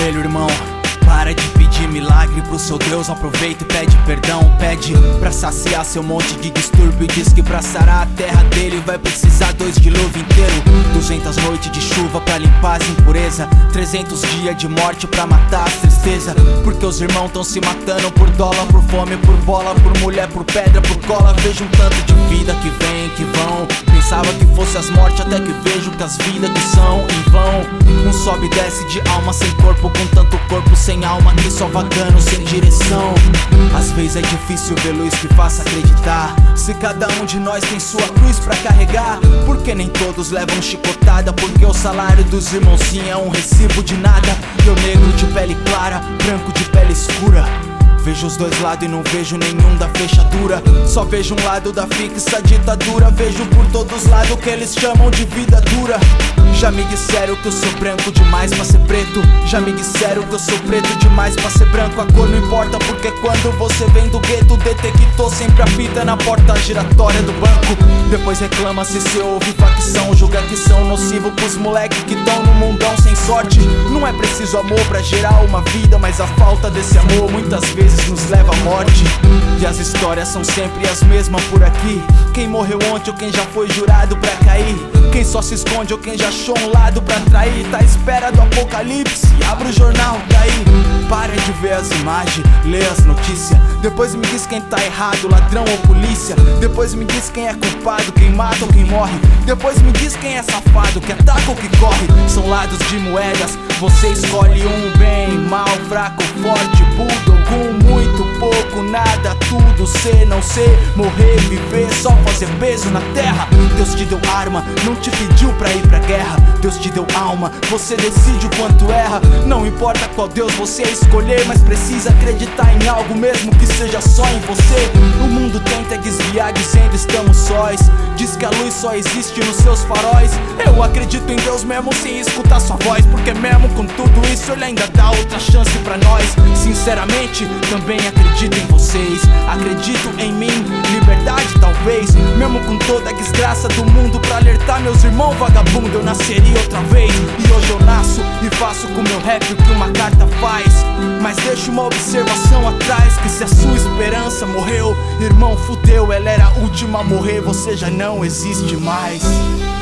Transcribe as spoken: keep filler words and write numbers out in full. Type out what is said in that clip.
joelho, irmão. Para de pedir milagre pro seu Deus, aproveita e pede perdão. Pede pra saciar seu monte de distúrbio e diz que pra sarar a terra dele vai precisar dois dilúvio inteiro. Duzentas noites de chuva pra limpar as impureza, trezentos dias de morte pra matar as tristeza. Porque os irmãos tão se matando por dólar, por fome, por bola, por mulher, por pedra, por cola. Vejo um tanto de vida que vem, que vão. Pensava que fosse as mortes, até que vejo que as vidas que são em vão. Um sobe e desce de alma sem corpo, com tanto corpo sem alma que só vagando sem direção. Às vezes é difícil ver luz que faça acreditar. Se cada um de nós tem sua cruz pra carregar, porque nem todos levam chicotada. Porque o salário dos irmãos sim é um recibo de nada. Eu negro de pele clara, branco de pele escura. Vejo os dois lados e não vejo nenhum da fechadura. Só vejo um lado da fixa ditadura. Vejo por todos os lados que eles chamam de vida dura. Já me disseram que eu sou branco demais pra ser preto. Já me disseram que eu sou preto demais pra ser branco. A cor não importa porque quando você vem do gueto, detectou sempre apita na porta giratória do banco. Depois reclama se cê ouve facção, julga que são nocivo pros moleques que tão no mundão sem sorte. Não é preciso amor pra gerar uma vida, mas a falta desse amor muitas vezes nos leva à morte. E as histórias são sempre as mesmas por aqui. Quem morreu ontem ou quem já foi jurado pra cair. Quem só se esconde ou quem já achou um lado pra trair. Tá à espera do apocalipse, abre o jornal, tá aí. Para de ver as imagens, lê as notícias. Depois me diz quem tá errado, ladrão ou polícia. Depois me diz quem é culpado, quem mata ou quem morre. Depois me diz quem é safado, que ataca ou que corre. São lados de moedas, você escolhe um. Bem, mal, fraco, forte, burro, com muito, pouco, nada, tudo. Ser, não ser, morrer, viver, só fazer peso na terra. Deus te deu arma, não te pediu pra ir pra guerra. Deus te deu alma, você decide o quanto erra. Não importa qual Deus você escolher, mas precisa acreditar em algo mesmo que seja só em você. O mundo tenta desviar dizendo estamos sós. Diz que a luz só existe nos seus faróis. Eu acredito em Deus mesmo sem escutar sua voz, porque mesmo com tudo isso ele ainda dá outra chance pra nós. Sinceramente, também acredito em vocês. Acredito em mim, liberdade talvez. Mesmo com toda a desgraça do mundo, pra alertar meus irmãos vagabundo, eu nasceria outra vez. E hoje eu nasço e faço com meu rap o que uma carta faz. Mas deixo uma observação atrás, que se a sua esperança morreu, irmão, fudeu, ela era a última a morrer, você já não existe mais.